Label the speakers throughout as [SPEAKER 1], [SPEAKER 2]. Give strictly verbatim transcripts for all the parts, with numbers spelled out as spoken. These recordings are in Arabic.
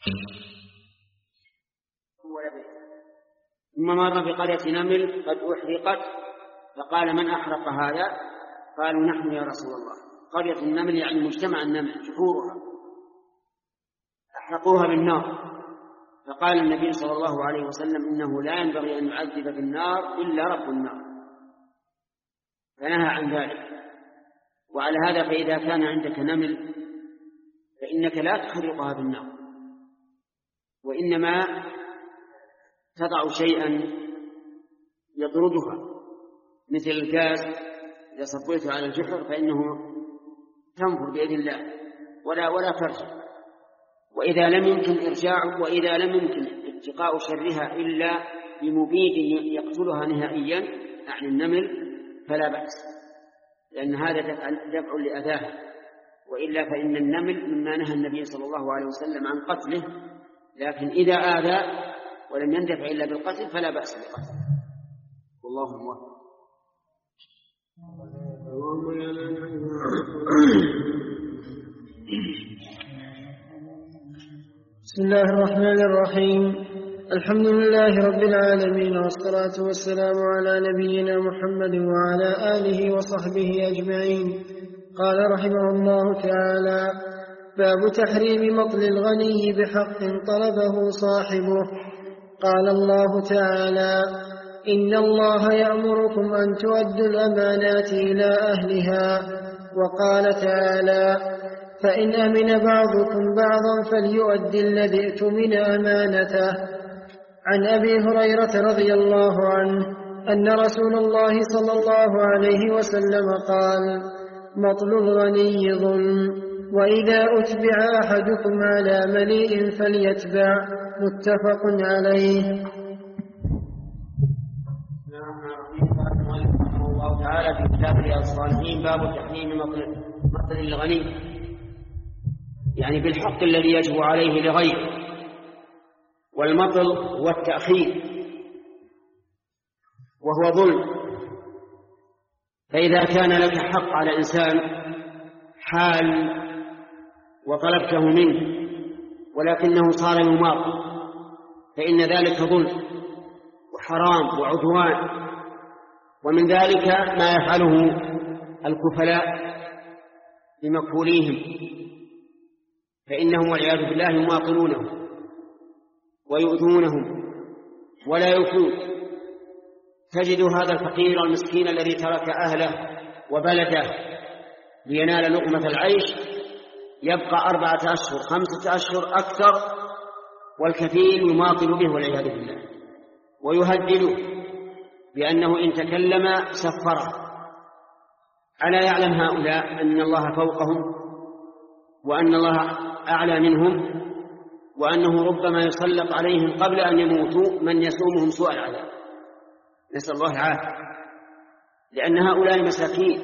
[SPEAKER 1] ثم مر بقرية نمل قد أحرقت فقال من أحرق هذا؟ قالوا نحن يا رسول الله. قرية النمل يعني مجتمع النمل جحورها أحرقوها بالنار. فقال النبي صلى الله عليه وسلم إنه لا ينبغي أن يعذب بالنار إلا رب النار، فنهى عن ذلك. وعلى هذا فإذا كان عندك نمل فإنك لا تحرقها بالنار، وإنما تضع شيئا يطردها مثل الغاز، إذا صبيته على الجحر فإنه تنفر بإذن الله ولا ولا ترجع. وإذا لم يمكن إرجاع وإذا لم يمكن اتقاء شرها إلا بمبيد يقتلها نهائيا يعني النمل فلا بأس، لأن هذا دفع, دفع لأذاها. وإلا فإن النمل مما نهى النبي صلى الله عليه وسلم عن قتله، لكن إذا آذى ولم يندفع إلا بالقتل فلا بأس بقتله. والله موفق.
[SPEAKER 2] بسم الله الرحمن الرحيم. الحمد لله رب العالمين، والصلاة والسلام على نبينا محمد وعلى آله وصحبه أجمعين. قال رحمه الله تعالى: باب تحريم مطل الغني بحق طلبه صاحبه. قال الله تعالى: إن الله يأمركم أن تؤدوا الأمانات إلى أهلها. وقال تعالى: فإن أمن بعضكم بعضا فليؤدي الذي اؤتمن أمانته. عن أبي هريرة رضي الله عنه أن رسول الله صلى الله عليه وسلم قال: مطل الغني ظلم، وإذا أتبع أحدكم على مليء فليتبع. متفق عليه.
[SPEAKER 1] رحمه الله تعالى في كتاب رياض الصالحين باب تحريم مطل الغني، يعني بالحق الذي يجب عليه لغيره. والمطل هو التأخير وهو ظلم. فإذا كان لك حق على إنسان حال وطلبته منه ولكنه صار يماطل فإن ذلك ظلم وحرام وعدوان. ومن ذلك ما يفعله الكفلاء بمكفوليهم، فإنهم والعياذ بالله يماطلونهم ويؤذونهم ولا يوفون. تجد هذا الفقير المسكين الذي ترك أهله وبلده لينال لقمة العيش يبقى أربعة أشهر خمسة أشهر أكثر، والكفيل يماطل به والعياذ بالله ويهدده بأنه إن تكلم سفره. ألا يعلم هؤلاء أن الله فوقهم وأن الله أعلى منهم، وأنه ربما يسلط عليهم قبل أن يموتوا من يسومهم سوء العذاب؟ نسأل الله العافية، لأن هؤلاء مساكين.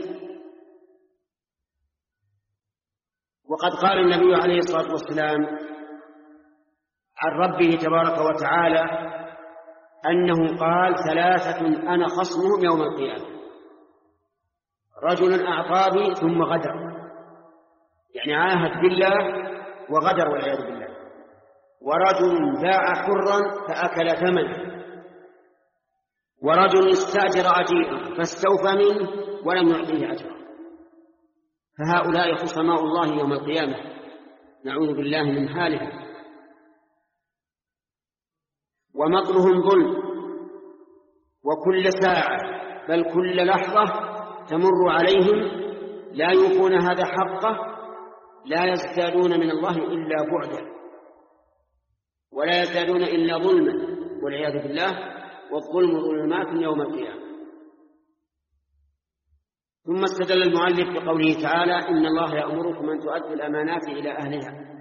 [SPEAKER 1] وقد قال النبي عليه الصلاة والسلام عن ربه تبارك وتعالى أنه قال: ثلاثة أنا خصمهم يوم القيامة: رجل أعطى بي ثم غدر، يعني عاهد بالله وغدر والعياذ بالله، ورجل باع حرا فأكل ثمنه، ورجل استأجر أجيرا فاستوفى منه ولم يعطيه أجرا. فهؤلاء خصماء الله يوم القيامة، نعوذ بالله من حالهم. ومطلهم ظلم، وكل ساعة بل كل لحظة تمر عليهم لا يوفون هذا حقه لا يزدادون من الله إلا بعدا ولا يزدادون إلا ظلما والعياذ بالله، والظلم ظلمات يوم القيامة. ثم استدل المؤلف بقوله تعالى: إن الله يأمركم أن تؤدوا الأمانات إلى أهلها.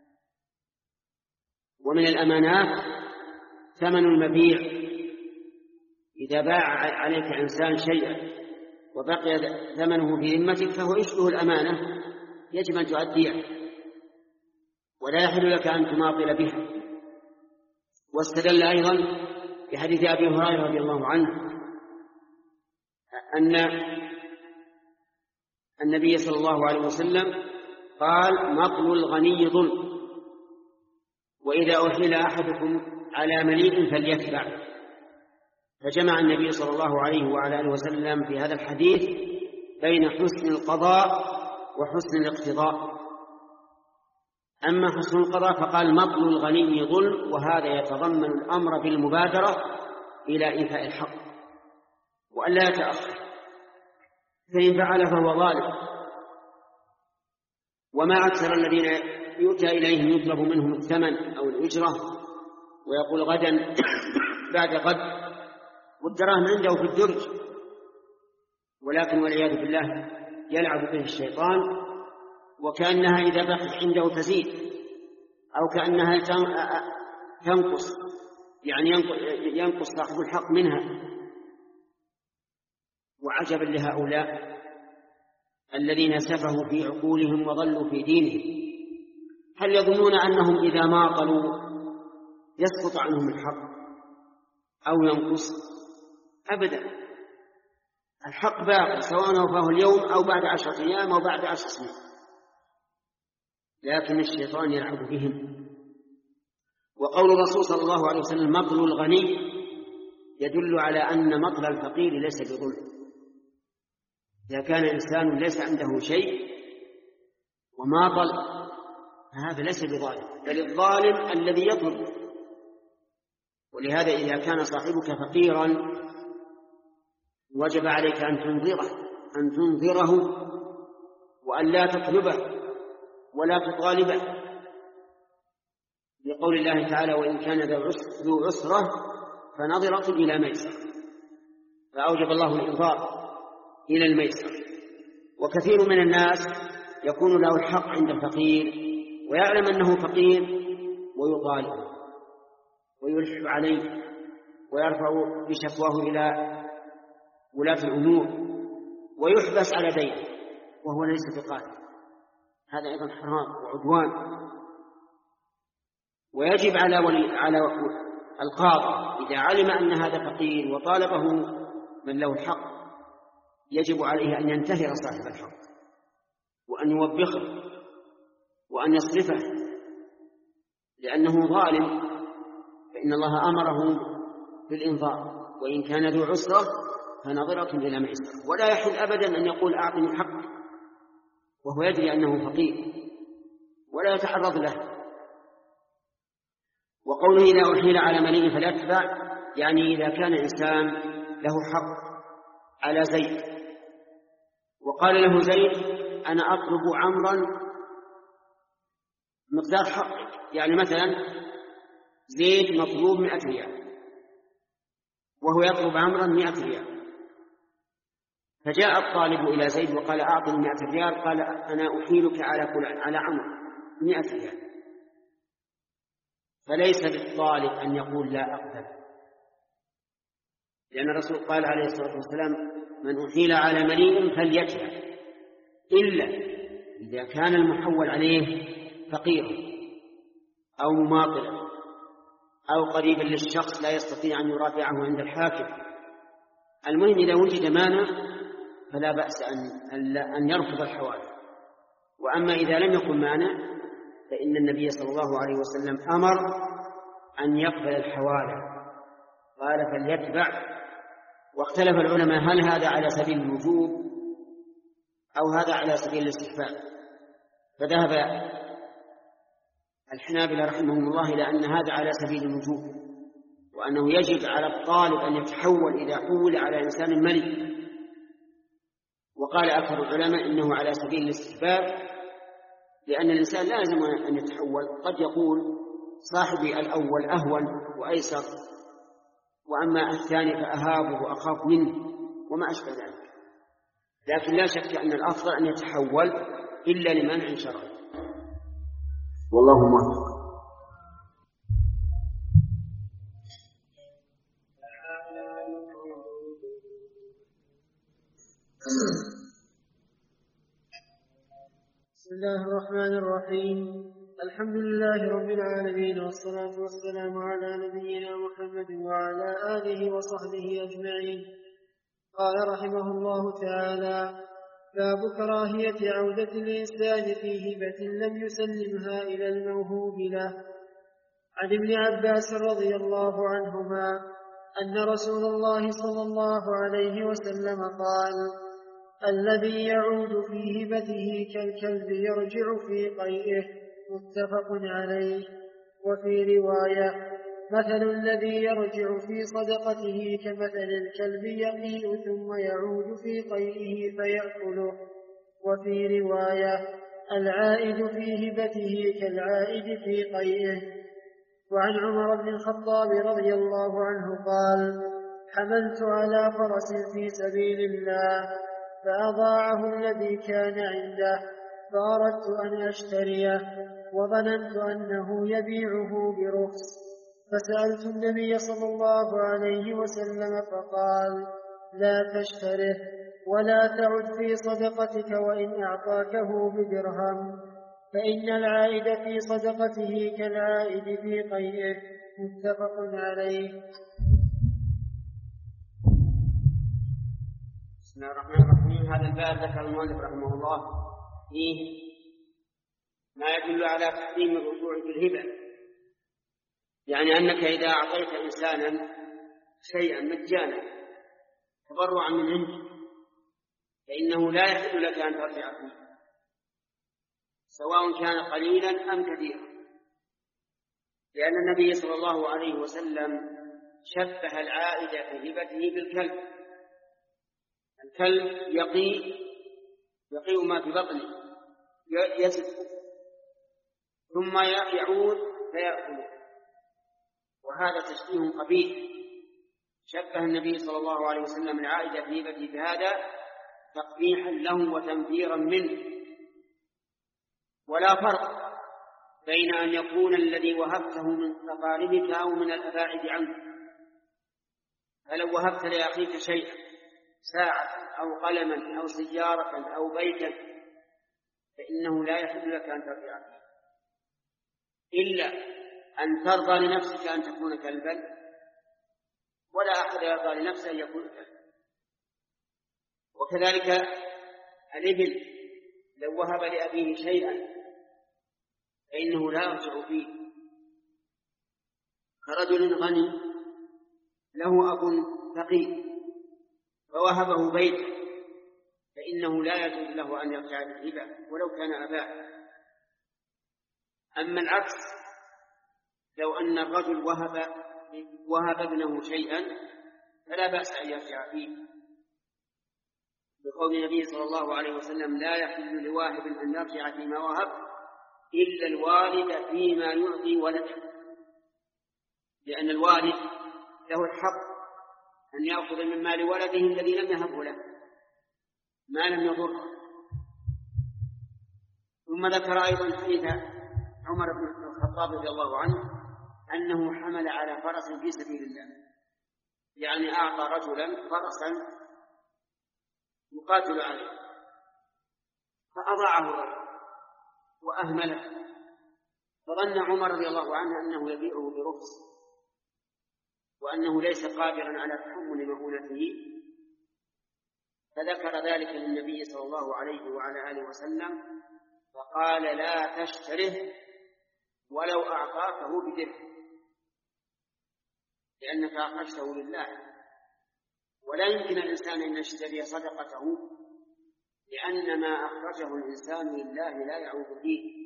[SPEAKER 1] ومن الأمانات ثمن المبيع. إذا باع عليك إنسان شيئا وبقي ثمنه في ذمتك فهو يشبه الأمانة، يجب أن تؤديه ولا يحل لك أن تماطل بها. واستدل أيضا بحديث أبي هريرة رضي الله عنه أن النبي صلى الله عليه وسلم قال: مطل الغني ظلم، وإذا أحيل أحدكم على مليء فليتبع. فجمع النبي صلى الله عليه وعلى آله وسلم في هذا الحديث بين حسن القضاء وحسن الاقتضاء. أما حسن القضاء فقال مطل الغني ظلم، وهذا يتضمن الأمر بالمبادرة إلى إيفاء الحق وأن لا يتأخر، فإن فعل فهو ظالم. وما أكثر الذين يؤتى إليهم يطلب منهم الثمن أو الأجرة ويقول غدا بعد غد، والدراهم عنده في الدرج، ولكن والعياذ بالله يلعب به الشيطان، وكأنها إذا بقت عنده تزيد، أو كأنها تنقص، يعني ينقص صاحب الحق منها. وعجبا لهؤلاء الذين سفهوا في عقولهم وضلوا في دينهم، هل يظنون أنهم إذا ماطلوا يسقط عنهم الحق أو ينقص؟ أبدا، الحق باقي سواء وفاه اليوم أو بعد عشرة أيام أو بعد عشر سنين، لكن الشيطان يلعب بهم. وقول الرسول صلى الله عليه وسلم مطل الغني يدل على أن مطل الفقير ليس بظلم. إذا كان إنسان ليس عنده شيء وماطل فهذا ليس بظالم، بل الظالم الذي يطلب. ولهذا إذا كان صاحبك فقيرا وجب عليك أن تنظره أن تنظره وأن لا تطلبه ولا تطالبه، لقول الله تعالى وإن كان ذو عسرة فنظرة إلى ميسر، فأوجب الله الإنظار إلى الميسر. وكثير من الناس يكون له الحق عند الفقير ويعلم أنه فقير ويطالبه ويلح عليه ويرفع بشكواه إلى ولاة الأمور ويحبس على دينه وهو ليس بقادر، هذا أيضا حرام وعدوان. ويجب على ولي على القاضي إذا علم أن هذا فقير وطالبه من له الحق يجب عليه أن ينتهر صاحب الحق وأن يوبخه وأن يصرفه، لأنه ظالم، فإن الله أمره بالإنظار وإن كان ذو عسرة فنظرة إلى ميسر. ولا يحل أبدا أن يقول أعطني الحق وهو يدري أنه فقير ولا يتعرض له. وقوله إذا أحيل على مليء فليتبع، يعني إذا كان إنسان له حق على زيد وقال له زيد أنا أطلب عمرا مقدار حقك، يعني مثلا زيد مطلوب مئة ريال وهو يطلب عمرا مئة ريال، فجاء الطالب إلى زيد وقال أعطني مئة ريال، قال أنا أحيلك على فلان على عمر مئة ريال، فليس للطالب أن يقول لا أقبل، لأن الرسول قال عليه الصلاة والسلام من أحيل على مليء فليتبع، إلا إذا كان المحول عليه فقيرا أو مماطلا أو قريبا للشخص لا يستطيع أن يرافعه عند الحاكم. المهم إذا وجد مانع فلا بأس أن, أن يرفض الحوالي. وأما إذا لم يكن مانع فإن النبي صلى الله عليه وسلم أمر أن يقبل الحوالي، قال فليتبع. واختلف العلماء هل هذا على سبيل الوجوب أو هذا على سبيل الاستحباب، فذهب الحنابلة رحمهم الله إلى أن هذا على سبيل الوجوب، وأنه يجب على الطالب أن يتحول إذا حول على إنسان ملك. وقال أكثر العلماء إنه على سبيل الاستحباب، لأن الإنسان لازم أن يتحول، قد يقول صاحبي الأول أهون وأيسر وأما الثاني فأهابه وأخاف منه وما أشبه ذلك، لكن لا شك أن الأفضل أن يتحول إلا لمنع شرعي، والله موفق.
[SPEAKER 2] بسم الله الرحمن الرحيم، الحمد لله رب العالمين، والصلاة والسلام على نبينا محمد وعلى آله وصحبه أجمعين. قال رحمه الله تعالى: باب كراهية عودة الإنسان في هبة لم يسلمها إلى الموهوب له. عن ابن عباس رضي الله عنهما أن رسول الله صلى الله عليه وسلم قال: الذي يعود في هبته كالكلب يرجع في قيئه، متفق عليه. وفي رواية: مثل الذي يرجع في صدقته كمثل الكلب يقيء ثم يعود في قيئه فيأكله. وفي رواية: العائد في هبته كالعائد في قيئه. وعن عمر بن الخطاب رضي الله عنه قال: حملت على فرس في سبيل الله فأضاعه الذي كان عنده، فأردت أن أشتريه وظننت أنه يبيعه برخص، فسألت النبي صلى الله عليه وسلم فقال: لا تشتره ولا تعد في صدقتك وإن أعطاكه بدرهم، فإن العائد في صدقته كالعائد في قيئه، متفق عليه.
[SPEAKER 1] بسم الله الرحمن الرحيم. هذا الباب ذكر المؤلف رحمه الله فيه ما يدل على تحريم الرجوع بالهبة، يعني أنك إذا أعطيت إنسانا شيئا مجانا تبرعا من عندك فإنه لا يحل لك أن ترجع فيه، سواء كان قليلا أم كثيرا، لأن النبي صلى الله عليه وسلم شبه العائد في هبته بالكلب. الكلب يقي يقي ما في بطنه يسد ثم يعود فيأكله، وهذا تشبيه قبيح. شبه النبي صلى الله عليه وسلم العائد في هبته بهذا تقبيحا له وتنفيرا منه. ولا فرق بين أن يكون الذي وهبته من أقاربك أو من الأباعد عنك، فلو وهبت لأخيك شيئا ساعة أو قلما أو سيارة أو بيتا فإنه لا يحل لك أن ترجع فيه، إلا أن ترضى لنفسك أن تكون كلبا، ولا أحد يرضى لنفسه أن يكون كلبا. وكذلك الابن لو وهب لأبيه شيئا فإنه لا يرجع فيه، كرجل غني له أب فقير فوهبه بيتا فإنه لا يجوز له أن يرجع بالهبة ولو كان أباه. أما العكس، لو أن الرجل وهب وهب ابنه شيئا فلا بأس أن يرجع فيه، بقول النبي صلى الله عليه وسلم: لا يحل لواهب أن يرجع فيما وهب إلا الوالد فيما يعطي ولده، لأن الوالد له الحق أن يأخذ من مال ولده الذي لم يهبه له ما لم يضره. ثم ذكر أيضا حديث عمر بن الخطاب رضي الله عنه أنه حمل على فرس في سبيل الله، يعني أعطى رجلا فرسا يقاتل عليه فأضاعه الرجل وأهمله، فظن عمر رضي الله عنه أنه يبيعه برخص وأنه ليس قادرا على تحمل مؤونته، فذكر ذلك للنبي صلى الله عليه وعلى آله وسلم فقال: لا تشتره ولو أعطاكه بدرهم، لأنك أخرجته لله، ولا يمكن الإنسان أن يشتري صدقته، لأن ما أخرجه الإنسان لله لا يعود فيه.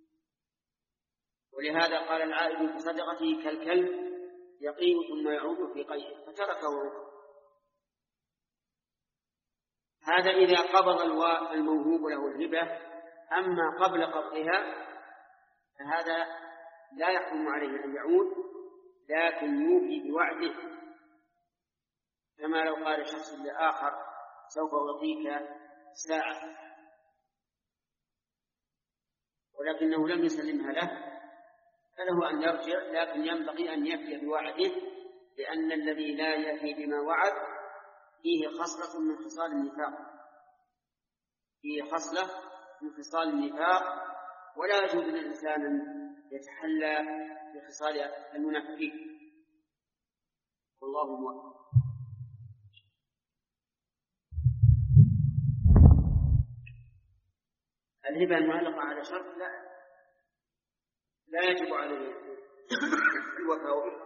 [SPEAKER 1] ولهذا قال: العائد في صدقته كالكلب يقيء ثم يعود في قيئه، فتركه. هذا إذا قبض الموهوب له الهبة، أما قبل قبضها فهذا لا يحرم عليه أن يعود، لكن يوفي بوعده، كما لو قال شخص لآخر: سوف أعطيك ساعة، ولكنه لم يسلمها له، فله أن يرجع، لكن ينبغي أن يفي بوعده، لأن الذي لا يفي بما وعد فيه خصلة من خصال النفاق، فيه خصلة من خصال النفاق، ولا يجوز للإنسان أن يتحلى بخصال المنافقين. والله موفق. الهبة المعلقة على شرط لا لا يجب عليه الوفاء به.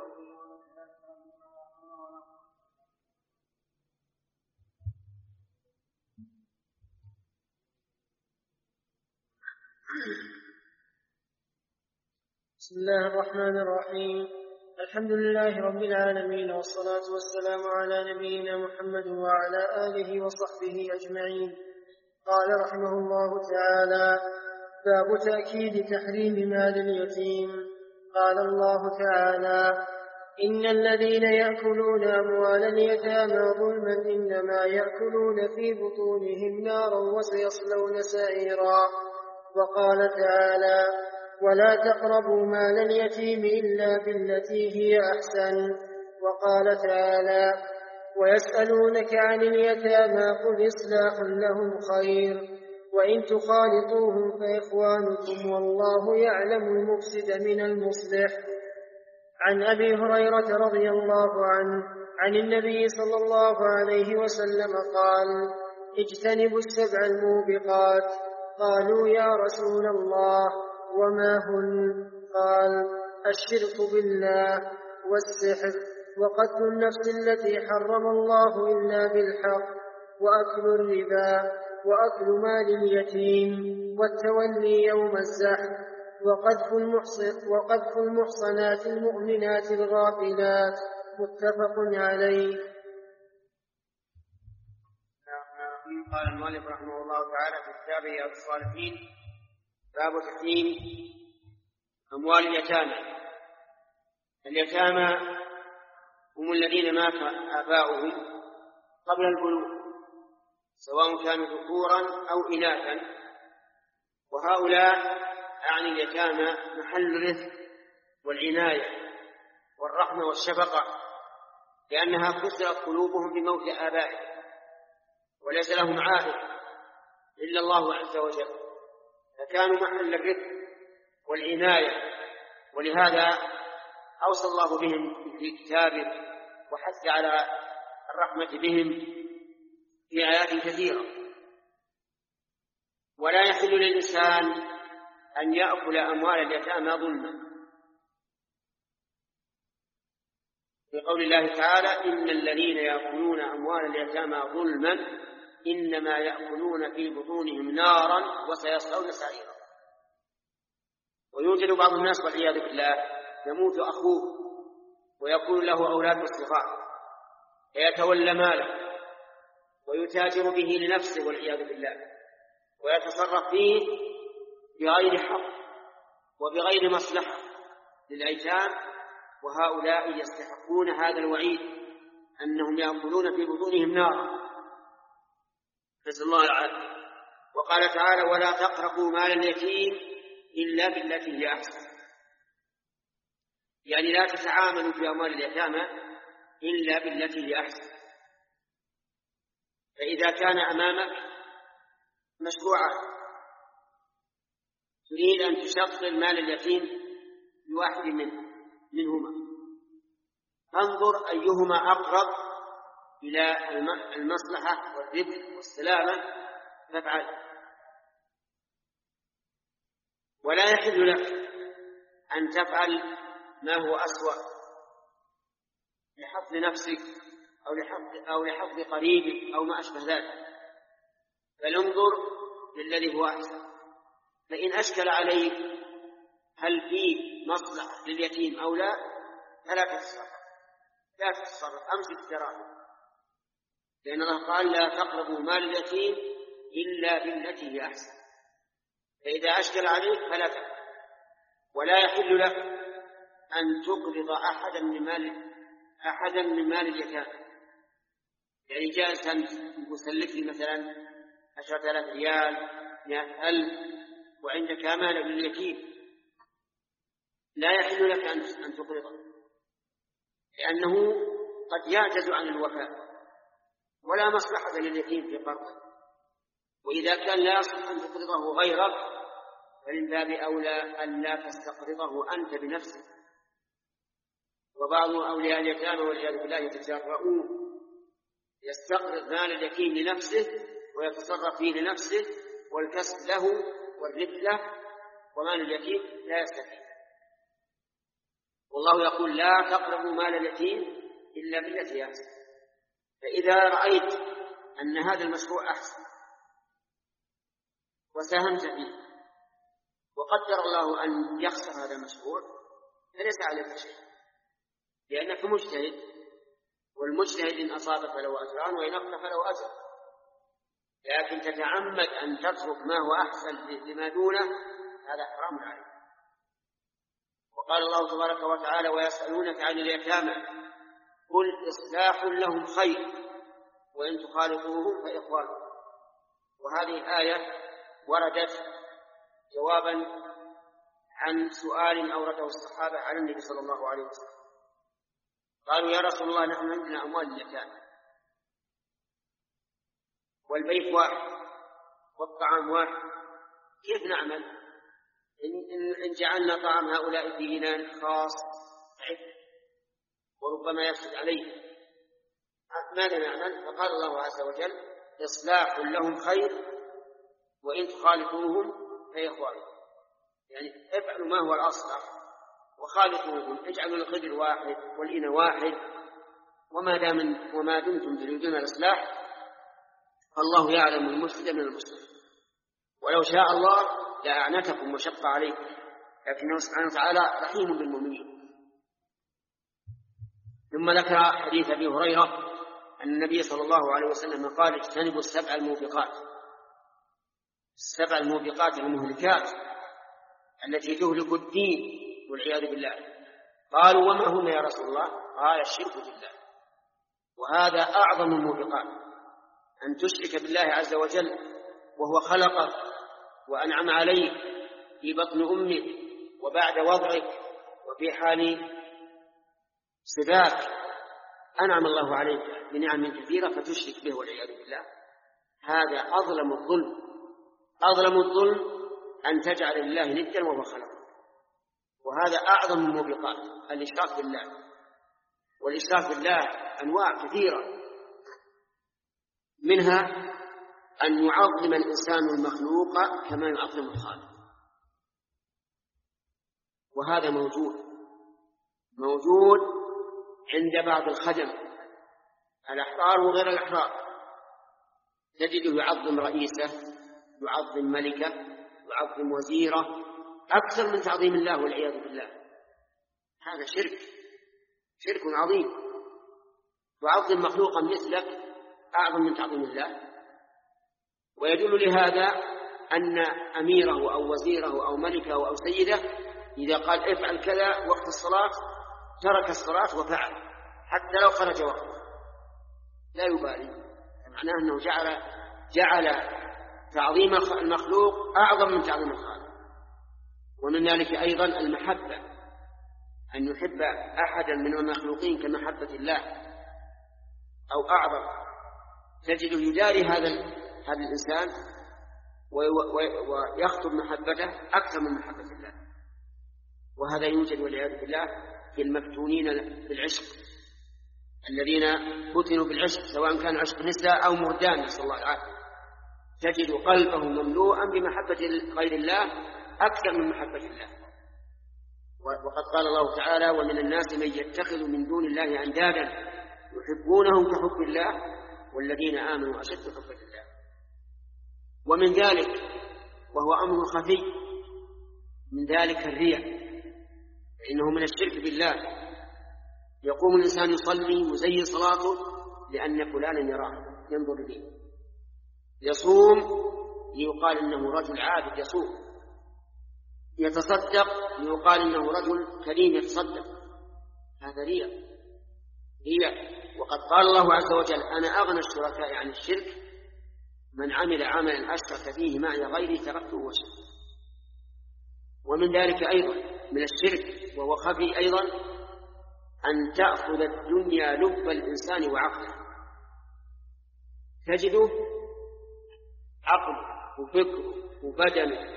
[SPEAKER 2] بسم الله الرحمن الرحيم. الحمد لله رب العالمين، والصلاة والسلام على نبينا محمد وعلى آله وصحبه أجمعين. قال رحمه الله تعالى: باب تأكيد تحريم مال اليتيم. قال الله تعالى: إن الذين يأكلون أموال اليتامى ظلما إنما يأكلون في بطونهم نارا وسيصلون سعيرا. وقال تعالى: ولا تقربوا مال اليتيم إلا بالتي هي أحسن. وقال تعالى: ويسألونك عن اليتامى قل إصلاح لهم خير وإن تخالطوهم فإخوانكم والله يعلم المفسد من المصلح. عن أبي هريرة رضي الله عنه عن النبي صلى الله عليه وسلم قال: اجتنبوا السبع الموبقات. قالوا: يا رسول الله وما هن؟ قال: الشرك بالله والسحر وقتل النفس التي حرم الله إلا بالحق وأكل الربا وأكل مال اليتيم والتولي يوم الزحف وقذف المحصن وقذف المحصنات المؤمنات الغافلات. متفق عليه.
[SPEAKER 1] قال المؤلف رحمه الله تعالى في كتابه رياض الصالحين: باب تحريم أموال اليتامى. اليتامى هم الذين مات آباؤهم قبل البلوغ، سواء كانوا ذكورا أو إناثا، وهؤلاء أعني اليتامى محل الرفق والعناية والرحمة والشفقة، لأنها كسرت قلوبهم بموت آبائهم وليس لهم عائد إلا الله عز وجل، فكانوا محل الرفق والعناية، ولهذا أوصى الله بهم في كتابه وحث على الرحمة بهم في آيات كثيرة. ولا يحل للإنسان أن يأكل أموال اليتامى ظلما، في قول الله تعالى: إن الذين يأكلون أموال اليتامى ظلما إنما يأكلون في بطونهم نارا وسيصلون سعيرا. ويوجد بعض الناس والعياذ بالله يموت أخوه ويكون له أولاد صغار فيتولى ماله ويتاجر به لنفسه والعياذ بالله، ويتصرف فيه بغير حق وبغير مصلحة للأيتام، وهؤلاء يستحقون هذا الوعيد أنهم يأكلون في بطونهم نارا، نسأل الله العافية. وقال تعالى: ولا تقربوا مال اليتيم إلا بالتي هي أحسن، يعني لا تتعاملوا في أموال اليتامى إلا بالتي هي أحسن. فإذا كان أمامك مشروعات تريد أن تشغل مال اليتيم بواحد منهما، فانظر أيهما أقرب إلى المصلحة والربح والسلامة فافعل. ولا يحل لك أن تفعل ما هو أسوأ لحفظ نفسك أو لحفظ, أو لحفظ قريبك أو ما أشبه ذلك، بل انظر للذي هو أحسن. فإن أشكل عليك هل فيه مصلحة لليتيم أو لا فلا تتصرف، لا تتصرف، أمسك الدراهم، لأن الله قال: لا تقربوا مال اليتيم إلا بالتي هي أحسن. فإذا أشكل عليك فلا تفعل. ولا يحل لك أن تقرض أحدا من مال أحدا من مال اليتامى، يعني جالس مسلف لي مثلا عشرة آلاف ريال، مئة ألف، وعندك أمانة لليتيم، لا يحل لك أن تقرضه، لأنه قد يعجز عن الوفاء ولا مصلحة لليتيم في قرضه. وإذا كان لا يصلح أن تقرضه غيرك فمن باب أولى أن لا تستقرضه أنت بنفسك. وبعض أولياء اليتامى والعياذ بالله يتجرؤون، يستقرض مال اليتيم لنفسه ويتصرف فيه لنفسه والكسب له والربح له، ومال اليتيم لا يستفيد. والله يقول لا تقربوا مال اليتيم إلا بالتي هي أحسن. فإذا رأيت أن هذا المشروع أحسن وساهمت فيه وقدر الله أن يخسر هذا المشروع فليس عليك شيء، لأنك مجتهد، والمجتهد إن أصاب فله أجران وإن أخطأ فله أجر، لكن تتعمد أن تترك ما هو أحسن لما دونه، هذا حرام عليك. وقال الله تبارك وتعالى ويسألونك عن اليتامى قل إصلاح لهم خير وإن تخالطوهم فإخوانكم. وهذه الآية وردت جوابا عن سؤال أورده الصحابة على النبي صلى الله عليه وسلم، قالوا يا رسول الله نحن عندنا أموال اليتامى والبيت واحد والطعام واحد، كيف نعمل إن, إن جعلنا طعام هؤلاء في إناء خاص وربما يفسد عليه، ماذا نعمل؟ فقال الله عز وجل إصلاح لهم خير وإن تخالطوهم فإخوانكم، يعني افعلوا ما هو الأصلح وخالطوهم، اجعلوا القدر واحد والإناء واحد، وما دام وما دمتم تريدون الإصلاح فالله يعلم المفسد من المصلح، ولو شاء الله لأعنتكم وشق عليكم، لكنه سبحانه وتعالى رحيم بالمؤمنين. ثم ذكر حديث أبي هريرة أن النبي صلى الله عليه وسلم قال اجتنبوا السبع الموبقات، السبع الموبقات المهلكات التي تهلك الدين والعياذ بالله. قالوا وما هم يا رسول الله؟ قال الشرك بالله، وهذا أعظم الموبقات، أن تشرك بالله عز وجل وهو خلقك وأنعم عليك في بطن أمك وبعد وضعك وفي حال صداك أنعم الله عليك بنعم كثيرة فتشرك به والعياذ بالله. هذا أظلم الظلم، أظلم الظلم أن تجعل لله ندا وهو خلقك، وهذا أعظم الموبقات الإشراك بالله. والإشراك بالله أنواع كثيرة، منها أن يعظم الإنسان المخلوق كما يعظم الخالق، وهذا موجود موجود عند بعض الخدم الأحرار وغير الأحرار، تجده يعظم رئيسه، يعظم ملكه، يعظم وزيره أكثر من تعظيم الله والعياذ بالله. هذا شرك، شرك عظيم. تعظم مخلوقا مثلك أعظم من تعظيم الله. ويدل لهذا أن أميره أو وزيره أو ملكه أو سيده إذا قال افعل كذا وقت الصلاة ترك الصلاة وفعل، حتى لو خرج وقت لا يبالي، معناه أنه جعل جعل تعظيم المخلوق أعظم من تعظيم الخالق. ومن ذلك أيضا المحبة، أن يحب أحدا من المخلوقين كمحبة الله أو أعظم، تجد يداري هذا هذا الإنسان ويخطب محبته أكثر من محبة الله. وهذا يوجد والعياذ بالله في المفتونين بالعشق، الذين فتنوا بالعشق سواء كان عشق نساء أو مردان، نسأل الله العافية، تجد قلبه مملوءا بمحبة غير الله أكثر من محبة الله. وقد قال الله تعالى ومن الناس من يتخذ من دون الله أندادا يحبونهم كحب الله والذين آمنوا أشد حبا لله. ومن ذلك وهو أمر خفي من ذلك الرياء، فإنه من الشرك بالله. يقوم الإنسان يصلي ويزين صلاته لأن فلانا يراه ينظر إليه، يصوم ليقال إنه رجل عابد يصوم، يتصدق ليقال إنه رجل كريم يتصدق، هذا رياء رياء. وقد قال الله عز وجل أنا أغنى الشركاء عن الشرك من عمل عملا أشرك فيه معي غيري تركته وشركه. ومن ذلك أيضا من الشرك وهو خفي أيضا أن تأخذ الدنيا لب الإنسان وعقله، تجده عقل وفكر وبدنه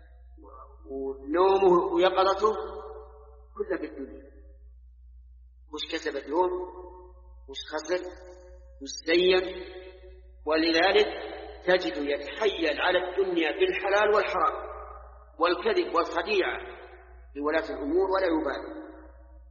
[SPEAKER 1] ونومه ويقظته كله في الدنيا، وش كسب اليوم وش خسر وش زين. ولذلك تجد يتحيل على الدنيا بالحلال والحرام والكذب والخديعة لولاة الأمور ولا يبالي.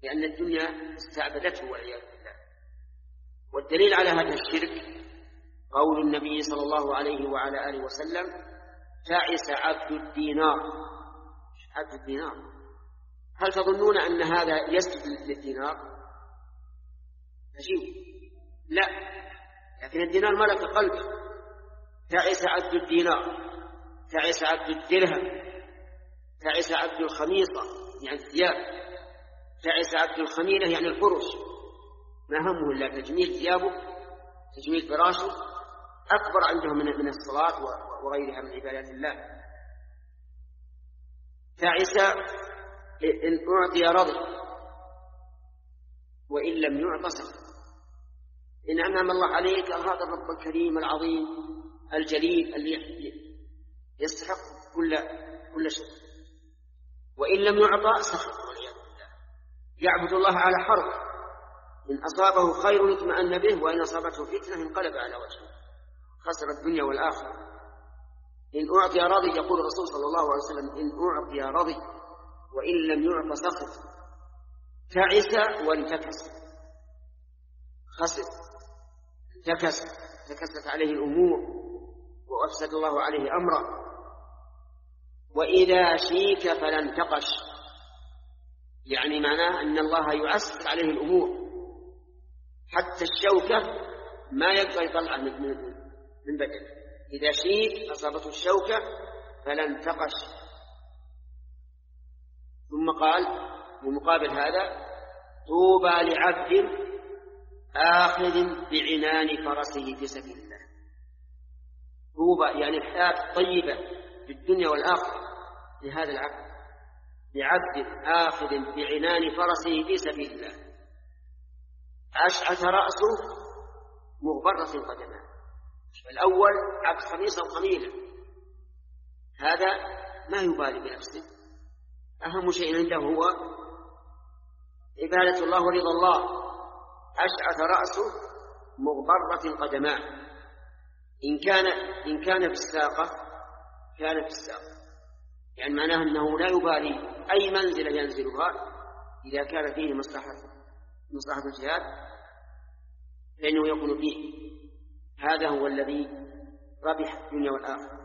[SPEAKER 1] لأن الدنيا استعبدته والعياذ بالله. والدليل على هذا الشرك قول النبي صلى الله عليه وعلى آله وسلم: تعس عبد الدينار. عبد الدينار، هل تظنون أن هذا يسجد للدينار؟ عجيب، لا، لكن الدينار ملك قلبه. تعس عبد الدينار، تعس عبد الدرهم، تعس عبد الخميصة يعني الثياب، تعس عبد الخميلة يعني الفرش، ما همه إلا تجميل ثيابه، تجميل فراشه، أكبر عندهم من الصلاة وغيرها من عبادات الله. تعس إن أعطي رضي وإن لم يعط سخط. إن أنعم الله عليك هذا الرب الكريم العظيم الجليل اللي يستحق كل كل شيء، وإن لم يعطى سخط والعياذ بالله. يعبد الله على حرف، إن أصابه خير اطمأن به وإن أصابته فتنة انقلب على وجهه، خسر الدنيا والآخرة. إن أعطي رضي، يقول الرسول صلى الله عليه وسلم: إن أعطي رضي وإن لم يعط سخط. تعس وانتكس، خسر، انتكس، انتكست عليه الأمور وأفسد الله عليه أمره. وإذا شيك فلا انتقش، يعني معناه أن الله يعسر عليه الأمور، حتى الشوكة ما يقدر يطلع من بدنه. إذا شيك أصابته الشوكة فلا انتقش. ثم قال بمقابل هذا: طوبى لعبد آخذ بعنان فرسه في سبيل الله. طوبى يعني الحياة الطيبة في الدنيا والآخرة لهذا العبد، لعبد آخذ بعنان فرسه في سبيل الله، أشعث رأسه مغبرة قدمه. الأول عبد خميصة وخميلة، هذا ما يبالي بنفسه، أهم شيء عنده هو عبادة الله ورضا الله. أشعث رأسه مغبرة قدماه. إن كان إن كان في الساقة كان في الساقة، يعني معناه أنه لا يبالي أي منزلة ينزلها إذا كان فيه مصلحة مصلحة الجهاد فإنه يكون فيه. هذا هو الذي ربح الدنيا والآخرة.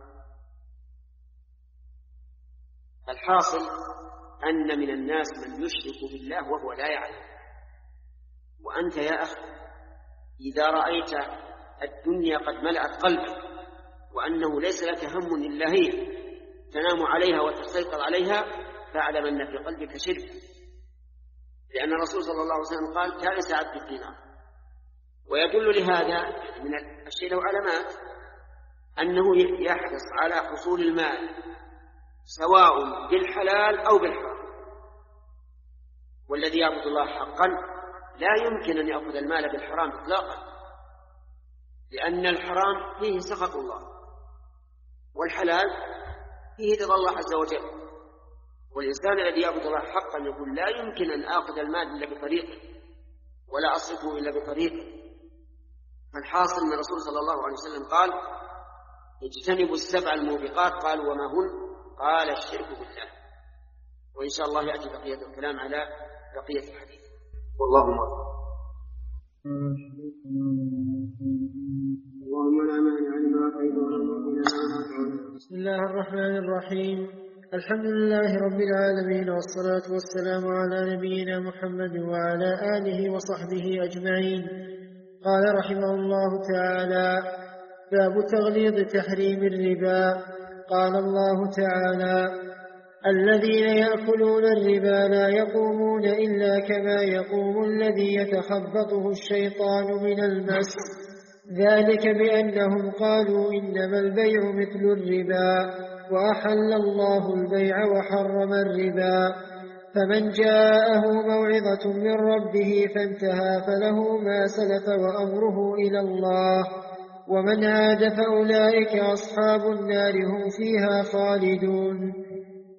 [SPEAKER 1] الحاصل أن من الناس من يشرك بالله وهو لا يعلم. وأنت يا أخي إذا رأيت الدنيا قد ملأت قلبك وأنه ليس لك هم إلا هي تنام عليها وتستيقظ عليها، فاعلم أن في قلبك شرك، لأن الرسول صلى الله عليه وسلم قال: تعس عبد الدينار. ويدل لهذا من الشيء له علامات أنه يحرص على حصول المال سواء بالحلال أو بالحرام. والذي يعبد الله حقا لا يمكن أن يأخذ المال بالحرام إطلاقا، لأن الحرام فيه سخط الله والحلال فيه رضا الله عز وجل. والإنسان الذي يعبد الله حقا يقول: لا يمكن أن آخذ المال إلا بطريقه ولا أصرفه إلا بطريقه. فالحاصل أن الرسول صلى الله عليه وسلم قال: اجتنبوا السبع الموبقات. قال: وما هن؟ قال: الشرك بالله. وإن شاء الله يأتي بقية الكلام على بقية الحديث، والله أعلم. اللهم لا مانع لما أعطيت.
[SPEAKER 2] بسم الله الرحمن الرحيم. الحمد لله رب العالمين، والصلاة والسلام على نبينا محمد وعلى آله وصحبه أجمعين. قال رحمه الله تعالى: باب تغليظ تحريم الربا. قال الله تعالى: الذين يأكلون الربا لا يقومون إلا كما يقوم الذي يتخبطه الشيطان من المس، ذلك بأنهم قالوا إنما البيع مثل الربا وأحل الله البيع وحرم الربا. فمن جاءه موعظة من ربه فانتهى فله ما سلف وأمره إلى الله، ومن عاد فأولئك أصحاب النار هم فيها خالدون.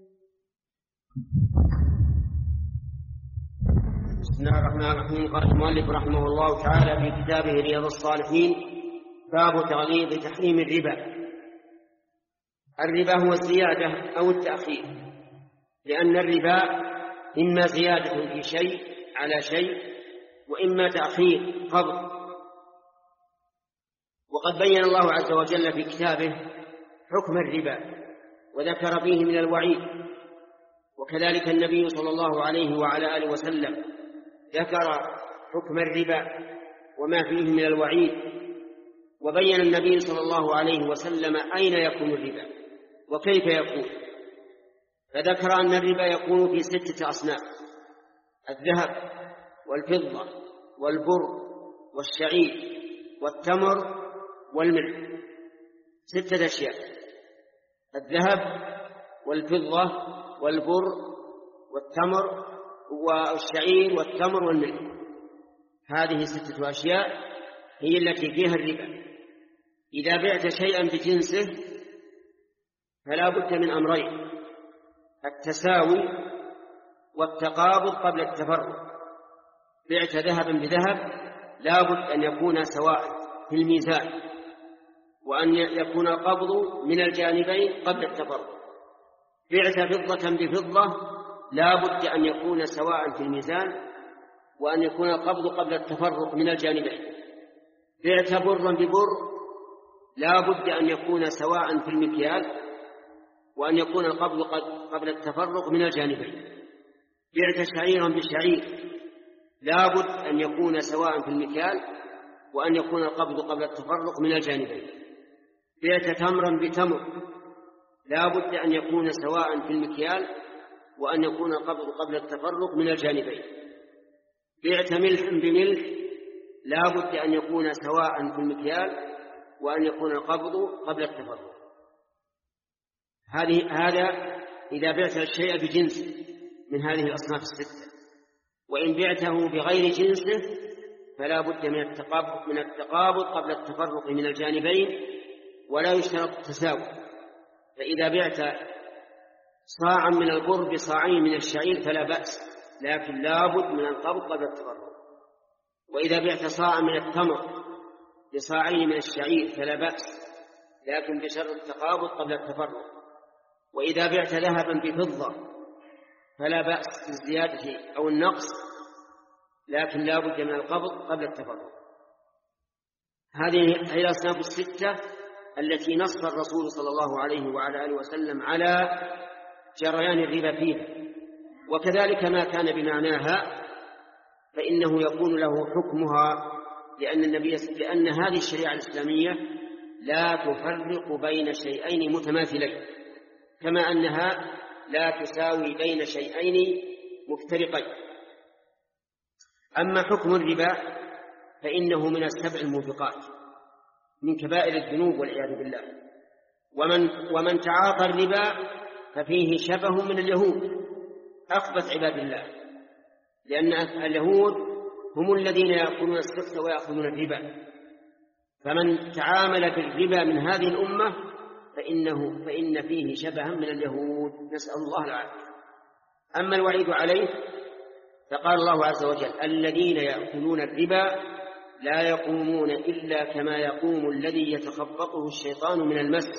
[SPEAKER 1] بسم الله الرحمن الرحيم. قال المؤلف رحمه الله تعالى في كتابه رياض الصالحين: باب تغليظ تحريم الربا. الربا هو الزيادة أو التأخير، لأن الربا إما زيادة في شيء على شيء وإما تأخير قبض. وقد بين الله عز وجل في كتابه حكم الربا وذكر فيه من الوعيد، وكذلك النبي صلى الله عليه وعلى آله وسلم ذكر حكم الربا وما فيه من الوعيد، وبين النبي صلى الله عليه وسلم أين يكون الربا وكيف يكون، فذكر أن الربا يكون في ستة أصناف: الذهب والفضة والبر والشعير والتمر والملح، ستة أشياء: الذهب والفضة والبر والتمر والشعير والتمر والملح. هذه ستة أشياء هي التي فيها الربا. إذا بعت شيئا بجنسه فلا بد من أمرين: التساوي والتقابض قبل التفرق. بعت ذهبا بذهب لا بد أن يكون سواء في الميزان، وأن يكون القبض من الجانبين قبل التفرق. بعت فضة بفضة لا بد أن يكون سواء في الميزان، وأن يكون القبض قبل التفرق من الجانبين. بعت برا ببر لا بد أن يكون سواء في المكيال، وأن يكون القبض قبل التفرق من الجانبين. بعت شعيرا بشعير لا بد أن يكون سواء في المكيال، وأن يكون القبض قبل التفرق من الجانبين. بعت تمرا بتمر لا بد أن يكون سواء في المكيال، وأن يكون القبض قبل التفرق من الجانبين. بعت ملح بملح لا بد أن يكون سواء في المكيال، وأن يكون القبض قبل التفرق. هذه هذا إذا بعت الشيء بجنس من هذه الأصناف الستة. وإن بعته بغير جنسه فلا بد من التقابض من التقابض قبل التفرق من الجانبين، ولا يشترط التساوي. فإذا بعت صاعا من البر بصاعين من الشعير فلا بأس، لكن لا بد من القبض قبل التفرق. وإذا بعت صاعا من التمر بصاعين من الشعير فلا بأس، لكن بشرط التقابض قبل التفرق. وإذا بعت ذهبا بفضة فلا بأس بالزيادة أو النقص، لكن لا بد من القبض قبل التفرق. هذه هي الأصناف الستة التي نص الرسول صلى الله عليه وعلى آله وسلم على جريان الربا فيها. وكذلك ما كان بمعناها فإنه يكون له حكمها، لأن النبي لأن هذه الشريعة الإسلامية لا تفرق بين شيئين متماثلين، كما أنها لا تساوي بين شيئين مفترقين. أما حكم الربا فإنه من السبع الموبقات من كبائر الذنوب والعياذ بالله. ومن, ومن تعاطى الربا ففيه شبه من اليهود أخبث عباد الله، لأن اليهود هم الذين يأكلون السبت ويأخذون الربا. فمن تعامل بالربا من هذه الأمة فإنه فإن فيه شبها من اليهود، نسأل الله العافية. أما الوعيد عليه فقال الله عز وجل: الذين يأكلون الربا لا يقومون إلا كما يقوم الذي يتخبطه الشيطان من المس.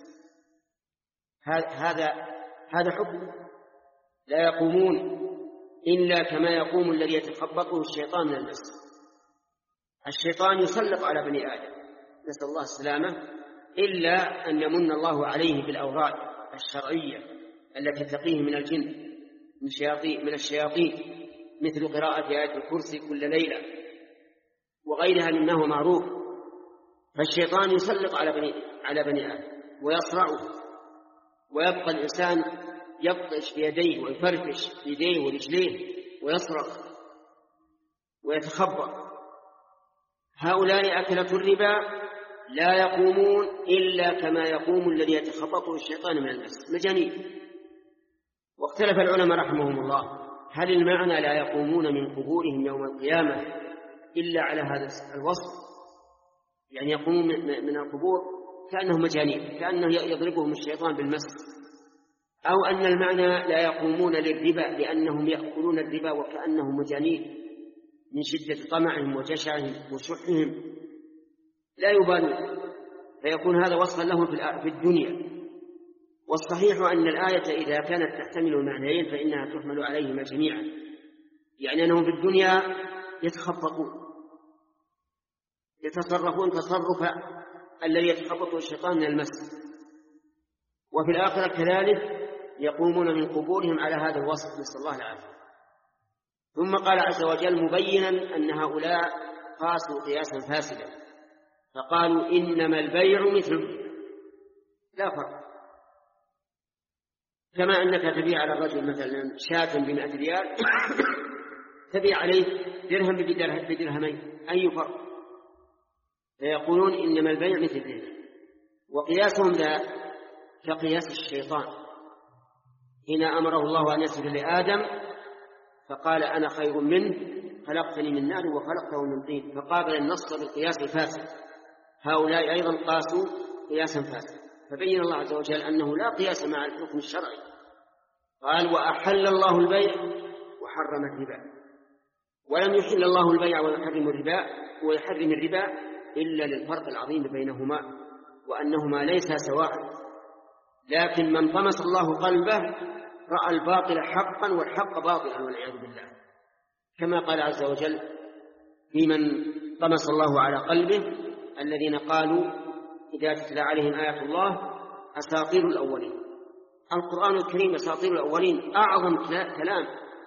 [SPEAKER 1] هذا هذا حكم، لا يقومون إلا كما يقوم الذي يتخبطه الشيطان من المس. الشيطان يسلط على بني آدم، نسأل الله السلامة، إلا أن يمن الله عليه بالأوراد الشرعية التي تقيه من الجن من الشياطين, من الشياطين مثل قراءة آية الكرسي كل ليلة وغيرها مما هو معروف. فالشيطان يسلط على بني, على بني آدم ويصرعه، ويبقى الإنسان يبطش بيديه ويفرفش بيديه ورجليه ويصرخ ويتخبط. هؤلاء أكلة الربا لا يقومون إلا كما يقوم الذي يتخبطه الشيطان من المس، مجانين. واختلف العلماء رحمهم الله هل المعنى لا يقومون من قبورهم يوم القيامة إلا على هذا الوصف، يعني يقومون من القبور كأنهم مجانين، كأنه يضربهم الشيطان بالمس، أو أن المعنى لا يقومون للربا لأنهم يأكلون الربا وكأنهم مجانين من شدة طمعهم وجشعهم وشحهم لا يبالون، فيكون هذا وصفا لهم في الدنيا. والصحيح أن الآية إذا كانت تحتمل المعنيين فإنها تحمل عليهما جميعا، يعني أنهم في الدنيا يتخبطون يتصرفون تصرف الذي يتخبطه الشيطان من المس، وفي الآخرة كذلك يقومون من قبورهم على هذا الوصف، نسأل الله العافية. ثم قال عز وجل مبينا أن هؤلاء قاسوا قياسا فاسدا، فقالوا إنما البيع مثل لا فرق. كما أنك تبيع على الرجل مثلا شاة بمئة ريال تبيع عليه درهم بدرهمين، أي فرق؟ فيقولون إنما البيع مثل ذلك. وقياسهم ذا كقياس الشيطان حين أمره الله أن يسجد لآدم فقال أنا خير منه خلقتني من نار وخلقته من طين، فقابل النص بالقياس الفاسد. هؤلاء أيضا قاسوا قياسا فاسدا، فبين الله عز وجل أنه لا قياس مع الحكم الشرعي. قال وأحل الله البيع وحرم الربا، ولم يحل الله البيع ويحرم الربا ويحرم الربا إلا للفرق العظيم بينهما وأنهما ليسا سواء. لكن من طمس الله قلبه رأى الباطل حقا والحق باطلا والعياذ بالله، كما قال عز وجل في من طمس الله على قلبه الذين قالوا إذا تتلى عليهم آيات الله أساطير الأولين. القرآن الكريم أساطير الأولين، أعظم كلام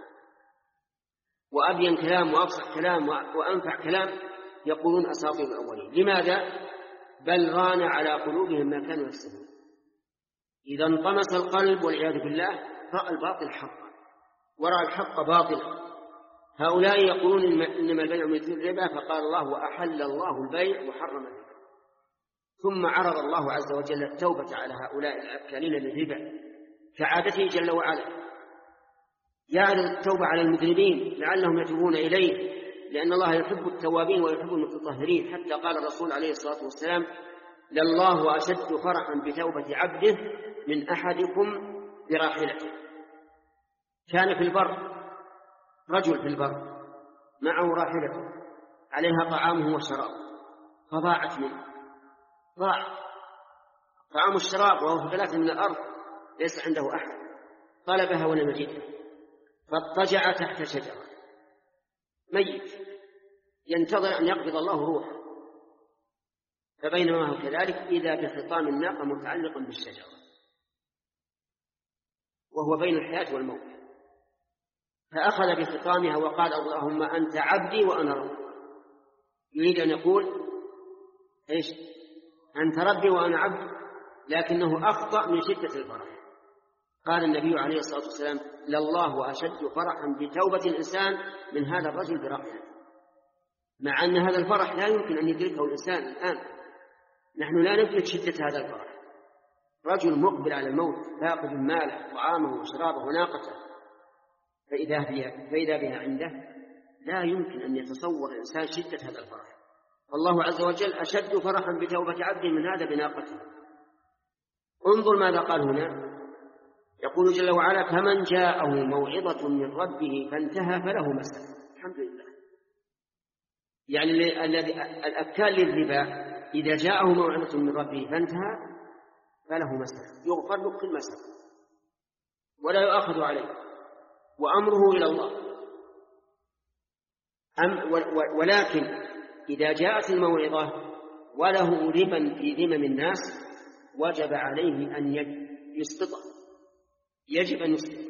[SPEAKER 1] وأبين كلام وأفصح كلام وأنفع كلام، يقولون أساطير الأولين. لماذا؟ بل ران على قلوبهم ما كانوا يكسبون. إذا انطمس القلب والعياذ بالله رأى الباطل حقا ورأى الحق باطلا. هؤلاء يقولون إنما البيع مثل الربا، فقال الله وأحل الله البيع وحرم الربا. ثم عرض الله عز وجل التوبة على هؤلاء الأكالين للربا كعادته جل وعلا، يعرض التوبة على المذنبين لعلهم يتوبون إليه، لأن الله يحب التوابين ويحب المتطهرين. حتى قال الرسول عليه الصلاة والسلام لله أشد فرحا بتوبة عبده من أحدكم براحلته. كان في البر رجل في البر معه راحلته عليها طعامه وشرابه فضاعت منه، ضاع طعام الشراب وهو في غلاف من الأرض ليس عنده أحد، طلبها ولم يجدها فاضطجع تحت شجرة ميت ينتظر أن يقبض الله روحه، فبينما هو كذلك إذا بخطام الناقة متعلق بالشجرة وهو بين الحياة والموت، فأخذ بخطامها وقال اللهم أنت عبدي وأنا ربك. يريد أن يقول إيش؟ أنت ربي وأنا عبد، لكنه أخطأ من شدة الفرح. قال النبي عليه الصلاة والسلام لله أشد فرحا بتوبة الإنسان من هذا الرجل برحمه، مع أن هذا الفرح لا يمكن أن يدركه الإنسان الآن. نحن لا ندرك شدة هذا الفرح. رجل مقبل على الموت فاقد ماله وعامه وشرابه وناقته، فإذا بها, فإذا بها عنده لا يمكن أن يتصور الإنسان شدة هذا الفرح. والله عز وجل أشد فرحا بتوبة عبده من هذا بناقته. انظر ماذا قال هنا، يقول جل وعلا فمن جاءه موعظة من ربه فانتهى فله ما سلف. الحمد لله. يعني الذي الأكال للربا إذا جاءه موعظة من ربه فانتهى فله ما سلف، يغفر له كل ما سلف ولا يؤاخذ عليه وأمره إلى الله. أم ولكن إذا جاءت الموعظة وله ربا في ذمم الناس وجب عليه أن يسقطه، يجب أن يسقط،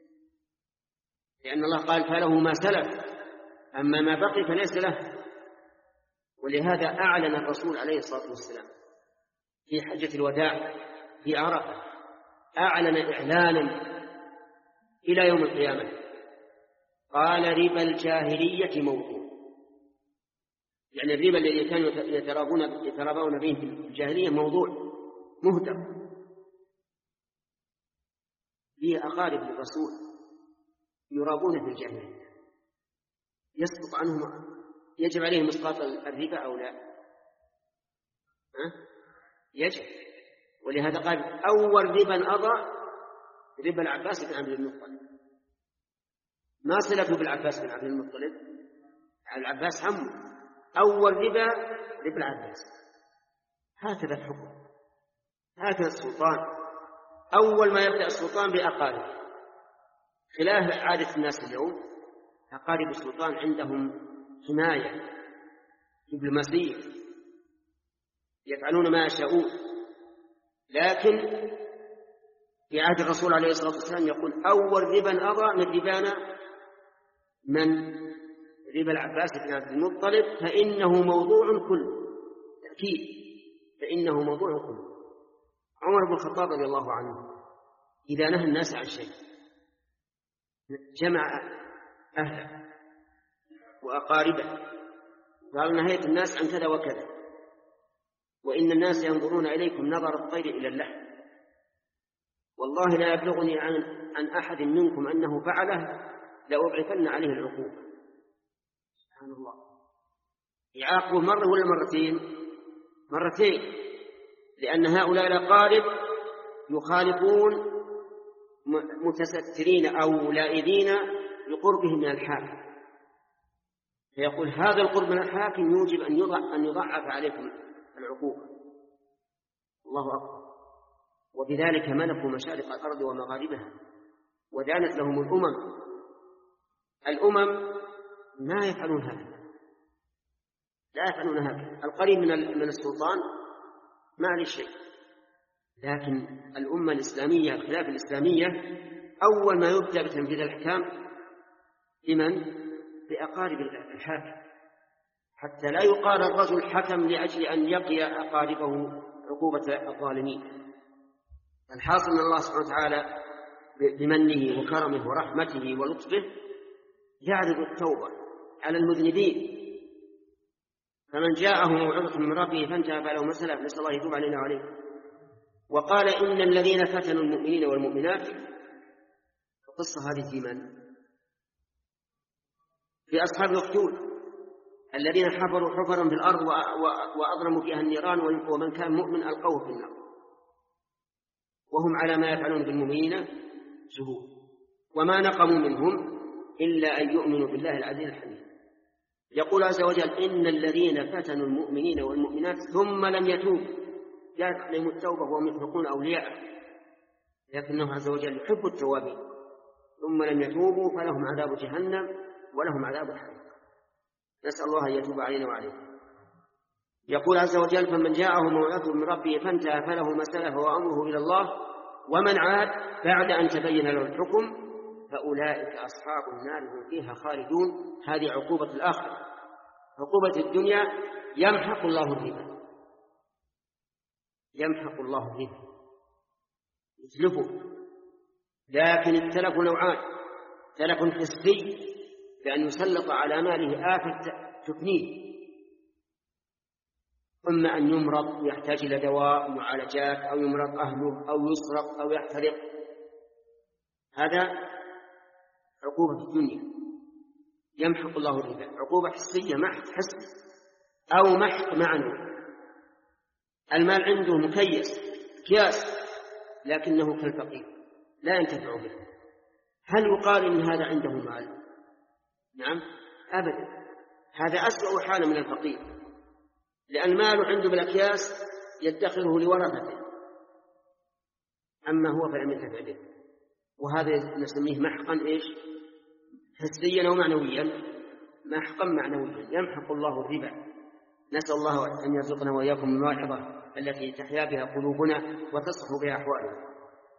[SPEAKER 1] لأن الله قال فله ما سلف، أما ما بقي فليس له. ولهذا أعلن الرسول عليه الصلاة والسلام في حجة الوداع في عرفة، أعلن إعلانا إلى يوم القيامة، قال ربا الجاهلية موضوع. يعني الربا الذي كانوا يترابون يترابون به في الجاهلية موضوع مهدر. لي أقارب للرسول يرابون في الجاهلية، يسقط عنهم، يجب عليهم إسقاط الربا أو لا؟ ها؟ يجب. ولهذا قال أول ربا أضع ربا العباس بن عبد المطلب. ما صلته بالعباس بن عبد المطلب؟ العباس عمه. أول ربا ربا العباس. هكذا الحكم، هكذا السلطان. أول ما يبدأ السلطان بأقاربه، خلاف عادة الناس اليوم. أقارب السلطان عندهم حماية دبلوماسية يفعلون ما يشاءون، لكن في عهد الرسول عليه الصلاة والسلام يقول أول ربا أضع من ربانا من ربا العباس بن عبد المطلب فإنه موضوع كله، تأكيد فإنه موضوع كله. عمر بن الخطاب رضي الله عنه إذا نهى الناس عن شيء جمع أهله وأقاربه قال نهيت الناس عن كذا وكذا، وإن الناس ينظرون إليكم نظر الطير إلى اللحم، والله لا يبلغني عن, عن أحد منكم أنه فعله لأضعفن عليه العقوبة. سبحان الله، يعاقبه مرة ولا مرتين؟ مرتين، لأن هؤلاء الأقارب يخالفون متسترين أو لائذين لقربهم من الحاكم، فيقول هذا القرب من الحاكم يوجب أن يضع أن يضعف عليكم العقوبة. الله أكبر. وبذلك ملكوا مشارق الأرض ومغاربها ودانت لهم الأمم. الأمم ما يفعلون هذا، لا يفعلون هذا. القريب من من السلطان ما عليه شيء، لكن الأمة الإسلامية الخلافة الإسلامية أول ما يبدأ بتنفيذ الأحكام لمن؟ بأقارب الحاكم، حتى لا يقال الرجل حكم لأجل أن يقي أقاربه عقوبة الظالمين. الحاصل من الله سبحانه وتعالى بمنه وكرمه ورحمته ولطفه يعرض التوبة على المذنبين، فمن جاءه موعظة من ربه فانتهى فله مسألة نسأل الله يتوب علينا وعليه. وقال إن الذين فتنوا المؤمنين والمؤمنات، القصة هذه في من؟ في أصحاب الأخدود الذين حفروا حفرا في الأرض وأضرموا فيها النيران، ومن كان مؤمن ألقوه في النار وهم على ما يفعلون بالمؤمنين شهود، وما نقموا منهم إلا أن يؤمنوا بالله العزيز الحميد. يقول عز وجل إن الذين فتنوا المؤمنين والمؤمنات ثم لم يتوبوا جاءت عليهم التوبة وهم يخلقون أولياء، لكنه عز وجل يحب التوابين، ثم لم يتوبوا فلهم عذاب جهنم ولهم عذاب الحريق. نسأل الله أن يتوب علينا وعليكم. يقول عز وجل فمن جاءه موعظة من ربه فانتهى فله ما سلف وأمره إلى الله ومن عاد بعد أن تبين له الحكم فأولئك أصحاب النار هم فيها خالدون. هذه عقوبة الآخرة. عقوبة الدنيا يمحق الله الربا، يمحق الله الربا يتلفه، لكن التلف نوعان: تلف حسي بأن يسلط على ماله آفة تفنيه، إما أن يمرض ويحتاج إلى دواء معالجات، أو يمرض أهله، أو يسرق، أو يحترق. هذا عقوبة الدنيا يمحق الله الربا. عقوبة حسية محق حس أو محق معنوي: المال عنده مكيس كياس لكنه كالفقير لا ينتفع به. هل يقال إن هذا عنده مال؟ نعم أبدا، هذا أسوأ حالة من الفقير، لأن ماله عنده بالأكياس يدخره لورثته، أما هو فلم ينتفع به. وهذا نسميه محقا إيش؟ حسيا أو معنويا؟ محقا معنويا يمحق الله الربا. نسأل الله أن يرزقنا وإياكم الموعظة التي تحيا بها قلوبنا وتصح بها أحوالنا.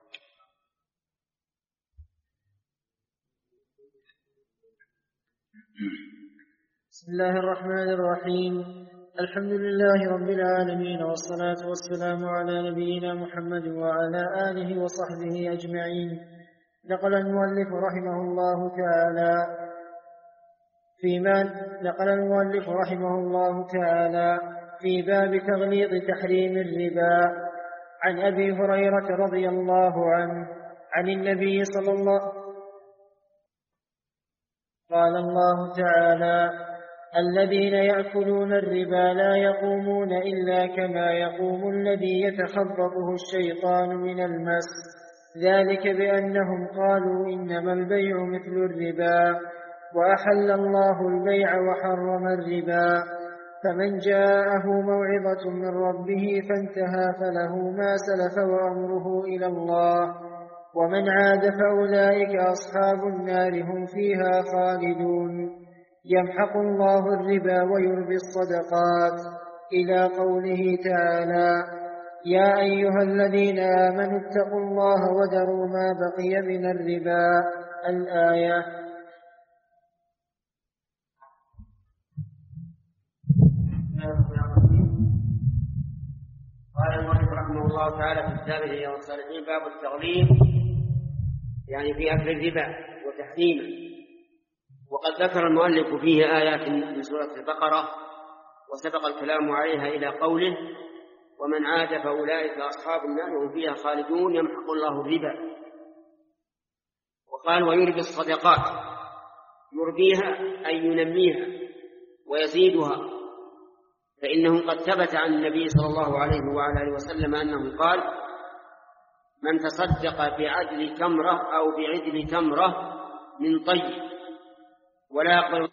[SPEAKER 2] بسم الله الرحمن الرحيم. الحمد لله رب العالمين، والصلاة والسلام على نبينا محمد وعلى آله وصحبه أجمعين. نقل المؤلف رحمه الله تعالى فيما نقل المؤلف رحمه الله تعالى في باب تغليظ تحريم الربا عن أبي هريرة رضي الله عنه عن النبي صلى الله عليه وسلم قال الله تعالى: الذين يأكلون الربا لا يقومون إلا كما يقوم الذي يتخبطه الشيطان من المس، ذلك بأنهم قالوا إنما البيع مثل الربا، وأحل الله البيع وحرم الربا. فمن جاءه موعظة من ربه فانتهى فله ما سلف وأمره إلى الله ومن عاد فأولئك أصحاب النار هم فيها خالدون. يمحق الله الربا ويربي الصدقات، إلى قوله تعالى: يا أيها الذين آمنوا اتقوا الله وذروا ما بقي من الربا. الآية.
[SPEAKER 1] قال المؤلف رحمه الله تعالى في كتابه رياض الصالحين: باب التغليظ، يعني في أكل الربا وتحريمه. وقد ذكر المؤلف فيه آيات من سورة البقرة وسبق الكلام عليها إلى قوله: ومن عاد فأولئك أصحاب النار وهم فيها خالدون يمحق الله الربا. وقال: ويربي الصدقات، يربيها أي ينميها ويزيدها، فإنه قد ثبت عن النبي صلى الله عليه وعلى آله وسلم أنه قال: من تصدق بعدل تمرة أو بعدل تمرة من طيب ولا يقبل